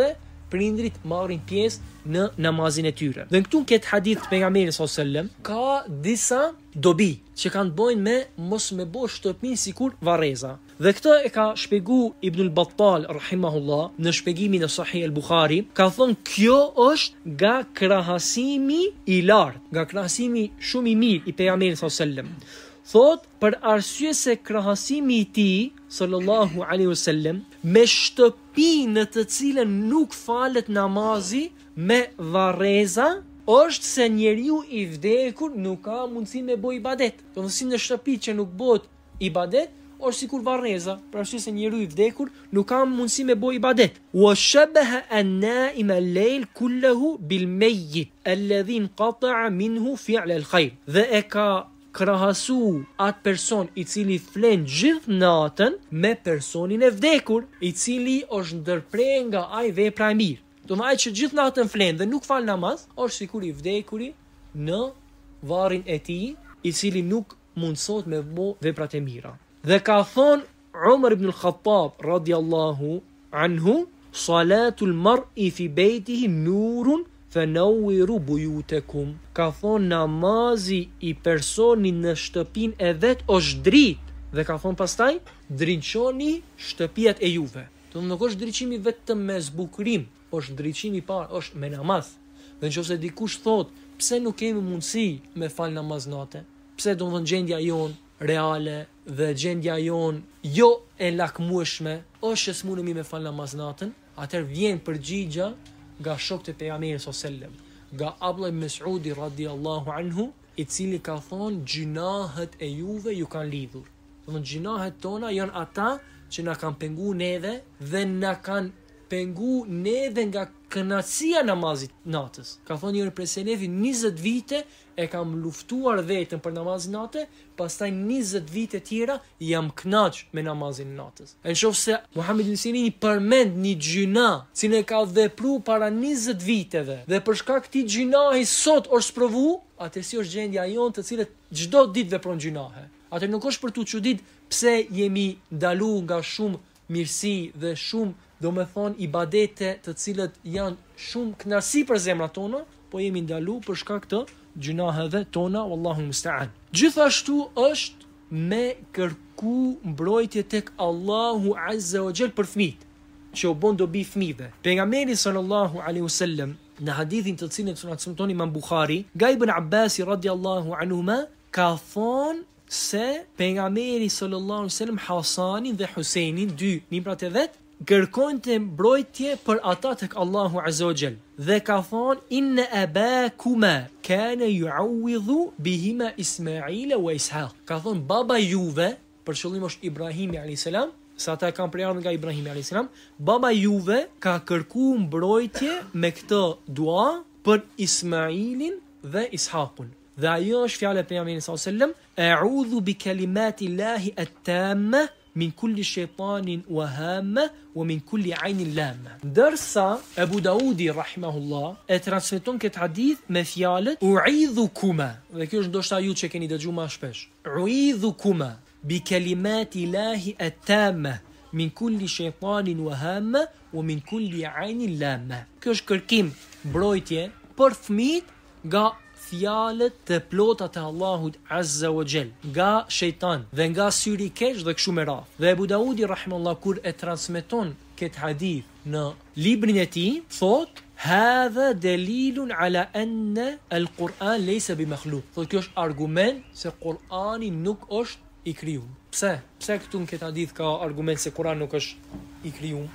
prindrit marrin pjesë në namazin e tyre. Dhe këtu në këtë hadith të pejgamberit sallallahu alajhi wasallam ka disa dobi që kanë të bëjnë me mos me bo shtëpinë sikur varreza. Dhe këtë e ka shpjegu Ibnul Battal rahimahullah në shpjegimin e Sahih al-Bukhari, ka thonë kjo është nga krahasimi i lartë, nga krahasimi shumë i mirë i pejgamberit sallallahu alajhi wasallam. Thot, për arsye se krahasimi i tij sallallahu alaihi wasallam me shtëpinë në të cilën nuk falet namazi me varreza, është se njeriu i vdekur nuk ka mundësi me bë ibadet. Do të thonë në shtëpi që nuk bëhet ibadet, është sikur varreza, për arsye se njeriu i vdekur nuk ka mundësi me bë ibadet. Wa shabaha an-na'im al-layl kulluhu bil-mayyit alladhi inqata'a minhu fi'l al-khair. Dhe e ka krahasu atë person i cili flen gjithë natën me personin e vdekur, i cili është ndërprer nga ai vepra e mirë. Do të thotë që gjithë natën flen dhe nuk fal namaz, është sikur i vdekuri në varrin e tij, i cili nuk mundsohet me bë veprat e mira. Dhe ka thonë Umar ibn al-Khattab radiyallahu anhu, salatul mar'i fi baytihi nurun fenauiru bujutakum. Ka thonë namazi i personin në shtëpin e vet është dritë. Dhe ka thonë pastaj, dritçoni shtëpiat e juve. Do nuk është dritçimi vetëm me zbukurim, është dritçimi parë, është me namaz. Dhe nëse dikush thot, pse nuk kemi mundësi me fal namaz natë? Pse do të thonë gjendja jon reale dhe gjendja jon jo e lakmueshme është se s'mundemi me fal namaz natën? Atëherë vjen përgjigja nga shokët e pejgamberit sallallahu alajhi wasallam, nga Abdullah ibn Mas'udi radhiyallahu anhu, i cili ka thonë gjinahet e juve ju kanë lidhur. Do të thonë gjinahet tona janë ata që na kanë pengu neve dhe na kanë pengu neve nga kënaqësia namazit natës. Ka thonë njëri prej selefëve 20 vite e kam luftuar veten për namazin natë, pastaj 20 vite tjera jam kënaq me namazin natës. Nëse Muhammed ibn Sirini përmend një gjuna që ne ka vepruar para 20 viteve dhe për shkak të këtij gjunahi sot është sprovu, atë si është gjendja jonë të cilët çdo ditë vepron gjunahe. Atë nuk është për tu çudit pse jemi ndalu nga shumë mirësi dhe shumë do me thonë ibadete të cilët janë shumë kënaqësi për zemrat tona, po jemi ndalu për shkak të gjunaheve tona, wallahu musta'an. Gjithashtu është me kërku mbrojtje tek Allahu azza wa jall për fëmijët, që u bën dobi fëmijëve. Pejgamberi sallallahu alaihi wasallam në hadithin të cilin transmeton Imam Buhari, nga Ibn Abbas radhiyallahu anhuma, ka thonë se pejgamberi sallallahu alaihi wasallam Hasanin dhe Huseinin, dy nimrat e vet, kërkonte mbrojtje për ata tek Allahu azza wa jall. Dhe ka thonë inna abakuma kana yu'awwidhu bihima Ismaila wa Ishaq. Ka thonë baba juve, për qëllim është Ibrahimi alayhis salam, sa ata kanë përardhur nga Ibrahimi alayhis salam, baba juve ka kërku mbrojtje me këtë dua për Ismailin dhe Ishaqun. Dhe ajo është fjala e pejgamberit sallallahu alaihi wasallam, a'udhu bi kalimati llahi at-tamma min kulli shaytanin wa hamma wa min kulli aynin lamma. Ndërsa Abu Daudi rahimahullah e transmeton këtë hadith me fjalët u'idhukuma. Dhe kjo është ndoshta ju që keni dëgjuar më shpesh. U'idhukuma bi kalimati llahi at-tamma min kulli shaytanin wa hamma wa min kulli aynin lamma. Kjo është kërkim mbrojtje për fëmijët nga fjalët të plota të Allahut azza wa jall, nga shejtan dhe nga syri i keq dhe kështu me radhë. Dhe Abu Daudi rahimahullah kur e transmeton këtë hadith në librin e tij, thot hadha dalilun ala anna al-Quran laysa bi makhluq. Thot kjo është argument se Kurani nuk është i krijuar. Pse? Pse këtu në këtë hadith ka argument se Kurani nuk është i krijuar?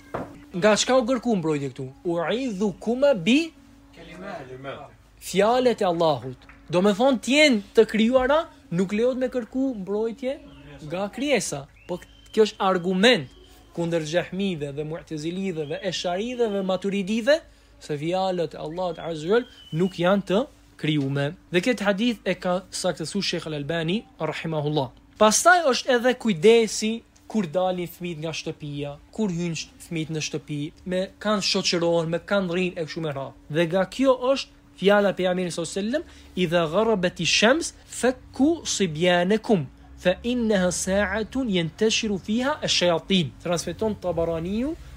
Nga çka u kërku mbrojtje këtu? U'idhukuma bi kalimat. Fjalët e Allahut. Do me thonë tjenë të krijuara, nuk lejohet me kërku mbrojtje nga krijesa. Po kjo është argument kundër Xehmive dhe Mu'tazilive dhe Esharive dhe Maturidive se fjalët e Allahut azza wa jall nuk janë të krijuara. Dhe këtë hadith e ka saktësuar Sheikh Al-Albani rahimahullah. Pastaj është edhe kujdesi kur dalin fëmijët nga shtëpia, kur hyjnë fëmijët në shtëpi, me kanë shoqërohen, me kanë rrinë e kështu me radhë. Dhe nga kjo është fjala e pejgamberit sallallahu alaihi wasallam, idha gharabat ash-shams fakku sibyanakum fa innaha sa'atun yantashiru fiha ash-shayatin. Transmeton Tabaraniu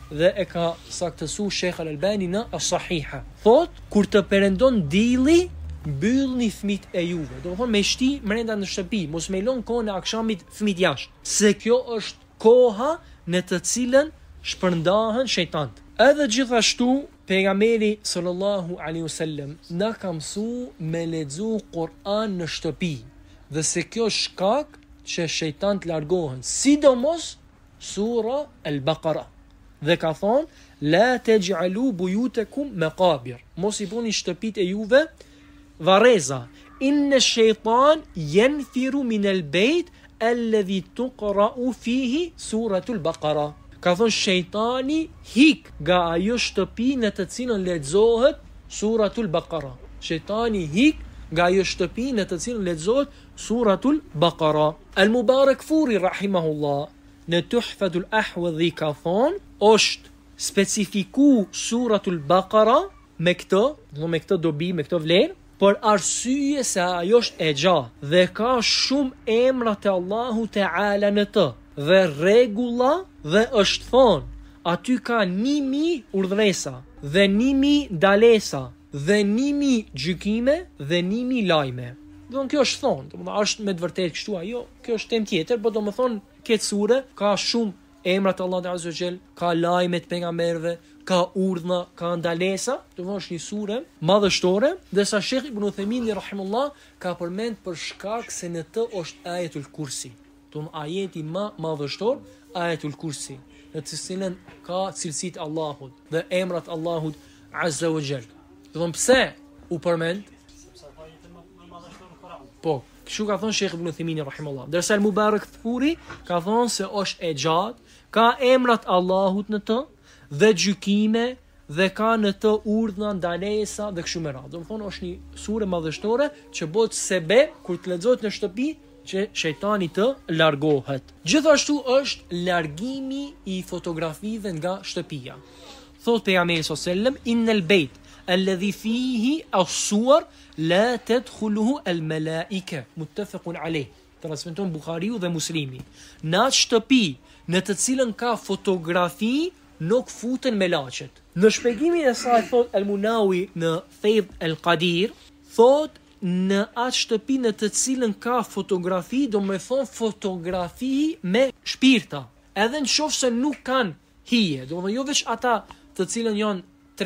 dhe e ka saktësuar Sheikh Al-Albani në As-Sahiha. Thot, kur të perëndon dielli, mbyllni fëmijët e juve. Do të thonë me shti brenda në shtëpi, mos me lën kohën e akşamit fëmijët jashtë, se kjo është koha në të cilën shpërndahen shejtant. Edhe gjithashtu pejgamberi sallallahu alaihi wasallam na ka mësuar me lexu Kur'an në shtëpi, dhe se kjo shkak që shejtant largohen, sidomos sura Al-Baqara. Dhe ka thonë, la taj'alu buyutakum maqabir. Mos i bëni shtëpitë e juve varreza. Inna ash-shaytan yanfiru min al-bayt alladhi tuqra'u fihi suratul Baqara. Ka thonë shejtani hik nga ajo shtëpi në të cilën lexohet suratul Baqara. Shejtani hik nga ajo shtëpi në të cilën lexohet suratul Baqara. Al-Mubarakfuri rahimahullah në Tuhfatul Ahwadhi ka thonë, është specifiku suratul Baqara me këtë dobi, me këtë vlerë, për arsye se ajo është e gjatë dhe ka shumë emra të Allahu Teala në të, dhe rregulla, dhe është thonë, aty ka 1000 urdhresa dhe 1000 ndalesa dhe 1000 gjykime dhe 1000 lajme. Domthon kjo është thonë, domthon është me të vërtetë kështu ajo, kjo është temë tjetër, por domthon këtë sure ka shumë emra të Allahut Azza wa Jall, ka lajme të pejgamberëve, ka urdhna, ka ndalesa, domthon është një sure madhështore, ndërsa Sheikh Ibn Uthaymeen rahimullah ka përmend për shkak se në të është Ajetul Kursi. Domthon ajeti më madhështor, Ajetul Kursi, në të cilën ka cilësitë Allahut dhe emrat Allahut Azza wa Jall. Domthon pse u përmend? Po, kështu ka thonë Sheikh Ibn Uthaymeen rahimahullah. Ndërsa Al-Mubarakfuri ka thonë se është e gjatë, ka emrat Allahut në të dhe gjykime dhe ka në të urdhna, ndalesa dhe kështu me radhë. Do të thonë është një sure madhështore që bëhet sebeb kur të lexohet në shtëpi që shejtani të largohet. Gjithashtu është largimi i fotografive nga shtëpia. Thot pejgamberi sallallahu alajhi wasallam, innal bayt alladhi fihi as-suwar la tadkhuluhu al-malaika, muttafaqun alayh. Transmeton Buhariu dhe Muslimi. Në atë shtëpi në të cilën ka fotografi, nuk futen me laçet. Në shpjegimin e saj thot Al-Munawi në Fayd al-Qadir, thot në atë shtëpi në të cilën ka fotografi, do me thonë fotografi me shpirta, edhe në qoftë se nuk kanë hije, do me thonë jo veç ata të cilën janë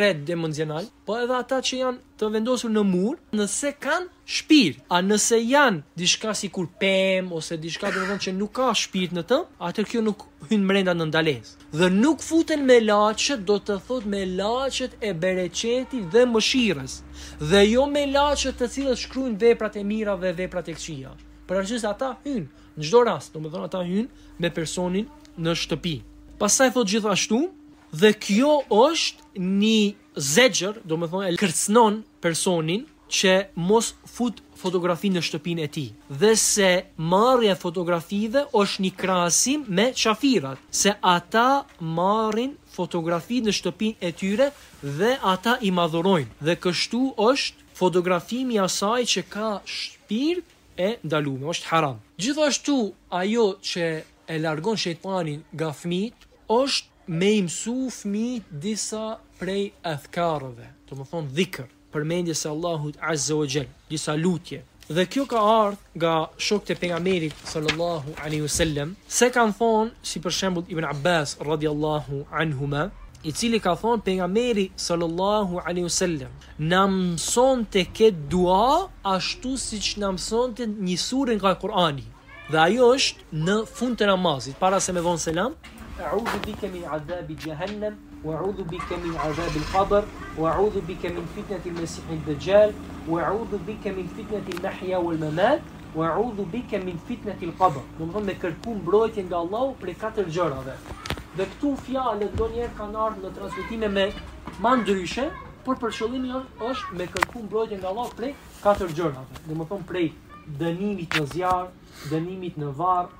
3D, po edhe ata që janë të vendosur në mur, nëse kanë shpirt. A nëse janë diçka sikur pemë ose diçka domethënë që nuk ka shpirt në të, atë kjo nuk hyn brenda në ndalesë. Dhe nuk futen me laçet, do të thotë me laçet e bereqetit dhe mëshirës, dhe jo me laçet të cilët shkruajnë veprat e mira dhe veprat e këqija. Për arsye se ata hyn në çdo rast, domethënë ata hyn me personin në shtëpi. Pastaj thotë gjithashtu, dhe kjo është një zexher, do me thonë e kërcënon personin që mos fut fotografi në shtëpinë e tij. Dhe se marrja e fotografive është një krahasim me qafirat, se ata marrin fotografi në shtëpinë e tyre dhe ata i madhurojnë. Dhe kështu është fotografimi i asaj që ka shpirt e ndaluar, është haram. Gjithashtu ajo që e largon shejtanin nga fëmijët është me i mësu fëmijët disa prej adhkarëve, do të thonë dhikr, përmendje se Allahut Azza wa Jall, disa lutje. Dhe kjo ka ardhur nga shokët e pejgamberit sallallahu alaihi wasallam, se kanë thonë, si për shembull Ibn Abbas radhiyallahu anhuma, i cili ka thonë pejgamberi sallallahu alaihi wasallam na mësonte këtë dua ashtu siç na mësonte një sure nga Kur'ani. Dhe ajo është në fund të namazit, para se me vonë selam, أعوذ بك من عذاب جهنم وأعوذ بك من عذاب القبر وأعوذ بك من فتنة المسيح الدجال وأعوذ بك من فتنة المحيا والممات وأعوذ بك من فتنة القبر. Domethënë me kërku mbrojtje nga Allahu prej 4 gjërave. Dhe këtu fjalët ndonjëherë kanë ardhur në transmetime me më ndryshe, por për qëllimin është me kërku mbrojtje nga Allahu prej 4 gjërave. Domethënë prej dënimit në zjarr, dënimit në varr,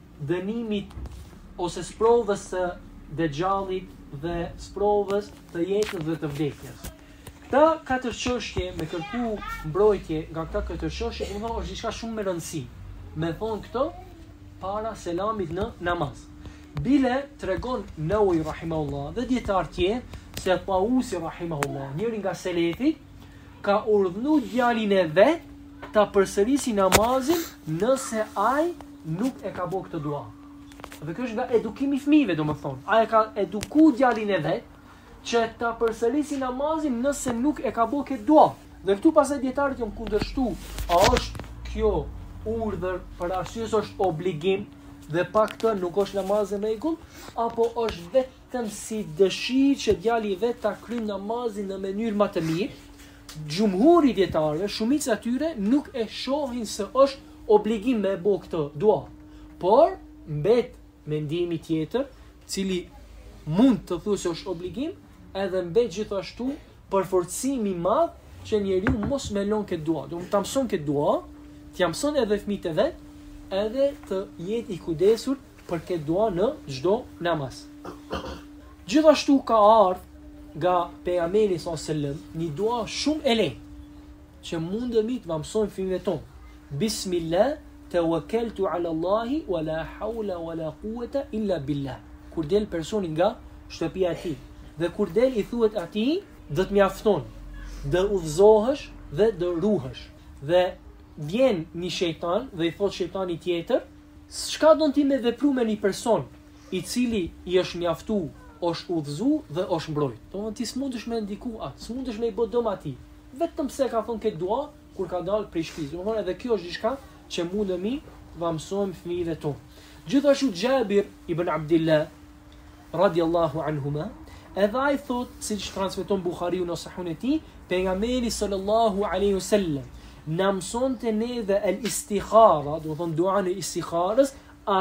dënimit ose sprovës së dexhallit dhe sprovës të jetës dhe të vdekjes. Këta 4 çështje me kërku mbrojtje nga këta 4 çështje, është diçka shumë me rëndësi. Me thonë këto para selamit në namaz. Bile tregon Nawawi rahimahullah dhe dietar tjerë se Tausi rahimahullah, njëri nga selefit, ka urdhënu djalin e vet ta përsërisi namazin nëse ai nuk e ka bërë këtë dua. Dhe kjo është nga edukimi i fëmijëve, domethënë. Ai ka eduku djalin e vet që ta përsërisi namazin nëse nuk e ka bërë këtë dua. Dhe këtu pastaj dietarët janë kundërshtu, a është kjo urdhër për arsye se është obligim dhe pa këtë nuk është namaz në rregull, apo është vetëm si dëshirë që djali vet ta kryejë namazin në mënyrë më të mirë. Gjumhuri dietarëve, shumica e tyre nuk e shohin se është obligim me bë këtë dua, por mbet mendimi tjetër, cili mund të thuhet se është obligim, edhe mbet gjithashtu përforcimi i madh që njeriu mos me lën këtë dua. Do të mëson këtë dua, t'ia mëson edhe fëmijët e vet, edhe të jetë i kujdesur për këtë dua në çdo namaz. Gjithashtu ka ardhur nga pejgamberi sallallahu alajhi wasallam një dua shumë e lehtë që mundemi të mësojmë fëmijëve tonë. Bismillah tawakkaltu ala Allahi wala hawla wala quwata illa billah. Kur del personi nga shtëpia e tij dhe kur del i thuhet atij, do të mjafton, do udhëzohesh dhe do ruhesh. Dhe vjen një shejtan dhe i thot shejtani tjetër, çka do ti me vepru me një person i cili i është mjaftu, është udhëzu dhe është mbrojt. Domethënë ti s'mundesh me ndiku atë, s'mundesh me i bë dëm atij, vetëm pse ka thonë këtë dua kur ka dalë prej shtëpisë. Domethënë edhe kjo është diçka që mundemi ta mësojmë fëmijëve tonë. Gjithashtu Jabir ibn Abdullah radiallahu anhuma, edhe ai thot, siç transmeton Buhariu në Sahihun e tij, pejgamberi sallallahu alaihi wasallam na mësonte neve el-istikhara, do të thonë duan e istikharës,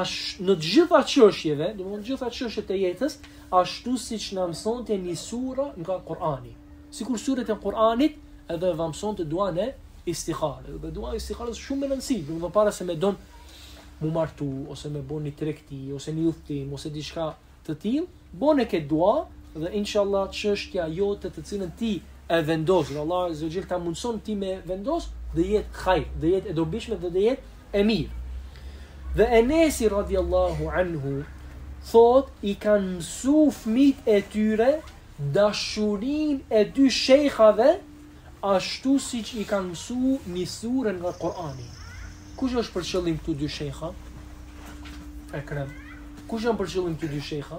në të gjitha çështjeve, do të thonë gjitha çështjet e jetës, ashtu siç na mësonte një sura nga Kur'ani. Sikur surat e Kur'anit edhe va mësonte duan e istikharës. Dhe dua e istikharës shumë e rëndësishme, do të thonë para se me don mu martu ose me bën një tregti ose një udhtim ose diçka të tillë, bëni këtë dua dhe inshallah çështja jote të cilën ti e vendos, Allah azza wa jall ta mundson ti me vendos, dhe jetë khajr, dhe jetë e dobishme dhe jetë e mirë. Dhe Enesi radiallahu anhu thot, i kanë mësu fëmijët e tyre dashurin e dy shejkhave, ashtu siç i kanë mësu një sure nga Kur'ani. Kush është për qëllim këtu dy shejkha? Ekrem. Kush janë për qëllim këtu dy shejkha?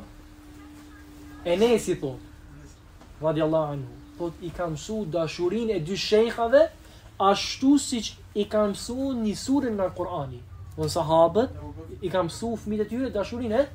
Enesi thot, radiallahu anhu, thot i kanë mësu dashurin e dy shejkhave, ashtu siç i kanë mësu një sure nga Kur'ani. Dhe sahabët i kanë mësu fëmijët e tyre dashurinë e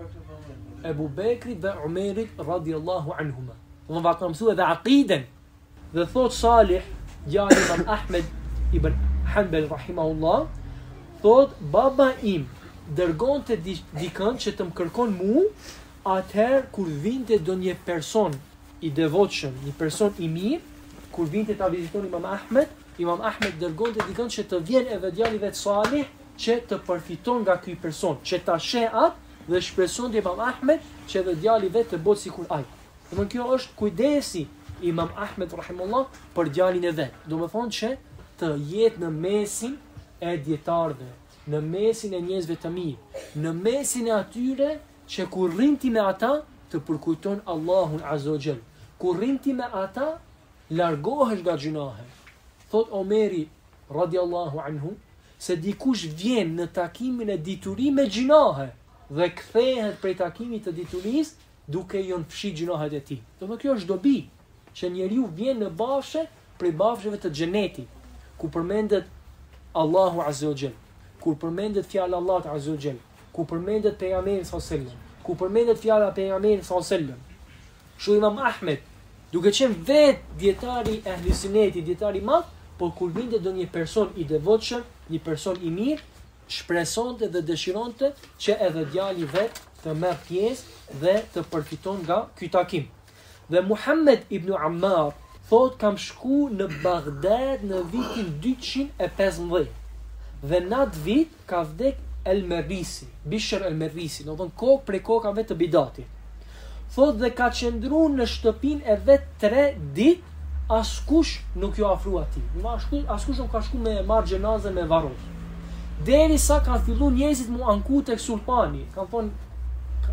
Ebu Bekrit dhe Umerit radiallahu anhuma. Dhe va kanë mësu edhe aqiden. Dhe thot Salih, djali Imam Ahmed ibn Hanbal rahimahullah, thot baba im dërgonte dikën që të më kërkon mu, atëherë kur vinte do një person i devotshëm, një person i mirë, kur vinte ta viziton Imam Ahmed dërgonte dikën që të vjen edhe djali vet Salih që të përfiton nga ky person, që ta sheh atë dhe shpresonte Imam Ahmed që edhe djali vet të bëhet sikur ai. Domethënë kjo është kujdesi Imam Ahmed rahimullah për djalin e vet. Domethënë që të jetë në mesin e dietarëve, në mesin e njerëzve të mirë, në mesin e atyre që kur rrinti me ata të përkujton Allahun azza wa jall. Kur rrinti me ata largohesh nga gjunahe. Thot Omeri radiallahu anhu se dikush vjen në takimin e diturisë me gjunahe dhe kthehet prej takimit të diturisë duke i fshi gjunahet e tij. Domethënë kjo është dobi që njeriu vjen në bafshe prej bafsheve të xhenetit, ku përmendet Allahu azza wa jall, ku përmendet fjala e Allahut azza wa jall, ku përmendet pejgamberi sallallahu alaihi wasallam, ku përmendet fjala e pejgamberit sallallahu alaihi wasallam. Shu Imam Ahmed, duke qenë vet dietari e ehli sunneti, dietari i madh, por kur vinte do një person i devotshëm, një person i mirë, shpresonte dhe dëshironte që edhe djali vet të merr pjesë dhe të përfiton nga ky takim. Dhe Muhammed ibn Ammar thot kam shku në Bagdad në vitin 215 dhe në atë vit ka vdek El-Merisi, Bishr El-Merisi, do të thonë kohë prej kokave të bidatit. Thot dhe ka qëndru në shtëpinë e vet 3 ditë, askush nuk ju afru atij. Askush nuk ka shku me marr xhenazën me varros. Derisa kanë filluar njerëzit mu anku tek sultani, kanë thonë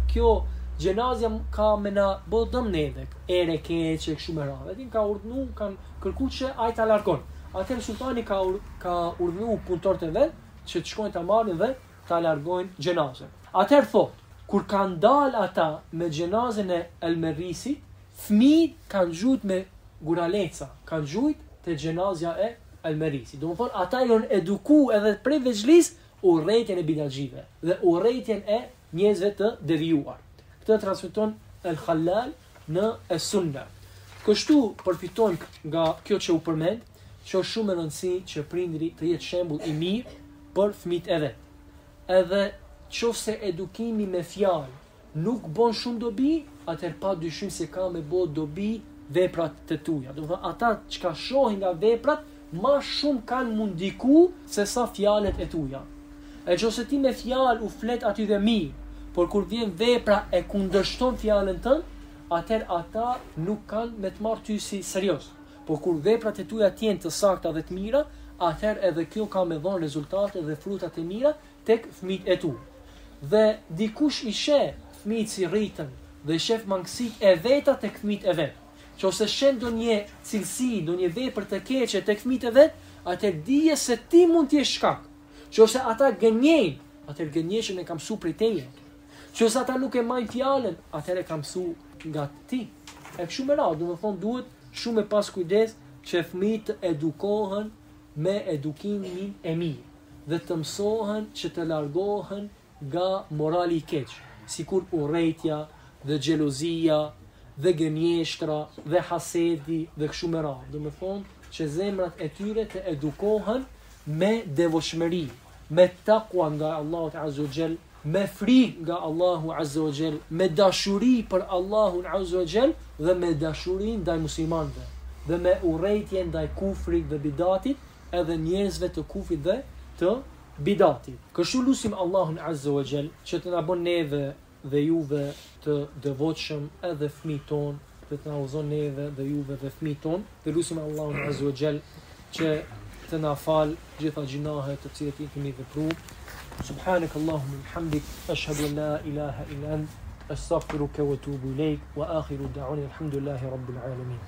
kjo gjenazja ka me na bë dëm neve, ere keqe kështu me radhë. Din ka urdhnu, kanë kërkuar që ai ta largon. Atëherë sultani ka urdhnu punëtorët e vet që të shkojnë ta marrin dhe ta largojnë gjenazën. Atëherë thotë, kur kanë dalë ata me gjenazën e Elmerisit, fëmijët kanë gjujt me guraleca, kanë gjujt te gjenazja e Elmerisit. Do të thonë ata janë eduku edhe prej veçlisë urrëtien e bidaxhive dhe urrëtien e njerëzve të devijuar. Këtë transmeton El-Khallal në Es-Sunna. Kështu përfitojnë nga kjo që u përmend, që është shumë e rëndësishme që prindri të jetë shembull i mirë për fëmijët e vet. Edhe qofse edukimi me fjalë nuk bën shumë dobi, atëherë pa dyshim se ka me bë dobi veprat të tuaja. Do të thonë ata çka shohin nga veprat më shumë kanë mundiku se sa fjalët e tuaja. E qofse ti me fjalë u flet aty dhe mirë, por kur vjen vepra e kundërshton fjalën tënd, atëherë ata nuk kanë me të marrë ty si serioz. Por kur veprat e tuaja janë të sakta dhe të mira, atëherë edhe kjo ka me dhënë rezultate dhe frutat e mira tek fëmijët e tu. Dhe dikush i sheh fëmijët si rritën dhe shef mangësitë e veta tek fëmijët e vet. Qofse shen ndonjë cilësi, ndonjë vepër të keqe tek fëmijët e vet, atëherë dije se ti mund të jesh shkak. Qofse ata gënjejnë, atëherë gënjeshën e ka mësuar prej teje. Qofse ata nuk e marrin fjalën, atëherë ka mësuar nga ti. E kështu me radhë, do të thonë duhet shumë e pas kujdes që fëmijët të edukohen me edukimin e mirë dhe të mësohen që të largohen nga morali i keq, sikur urrëtia dhe xhelozia dhe gënjeshtra dhe hasedi dhe kështu me radhë. Do të thonë që zemrat e tyre të edukohen me devotshmëri, me takwa nga Allahu Azza wa Jall, me frikë nga Allahu Azza wa Jall, me dashuri për Allahun Azza wa Jall dhe me dashuri ndaj muslimanëve, dhe me urrëtie ndaj kufrit dhe bidatit, edhe njerëzve të kufrit dhe të bidatit. Kështu lutim Allahun Azza wa Jall që të na bën neve dhe juve të devotshëm edhe fëmijët tonë, të na udhëzon neve dhe juve dhe fëmijët tonë, dhe lutim Allahun Azza wa Jall që të na fal gjitha gjinahet të cilat i kemi vepruar. Subhanak Allahumma bihamdik, ashhadu an la ilaha illa ant, astaghfiruka wa atubu ilayk, wa akhiru da'wana alhamdulillahi rabbil alamin.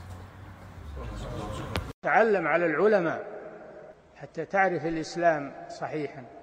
تعلم على العلماء حتى تعرف الإسلام صحيحا.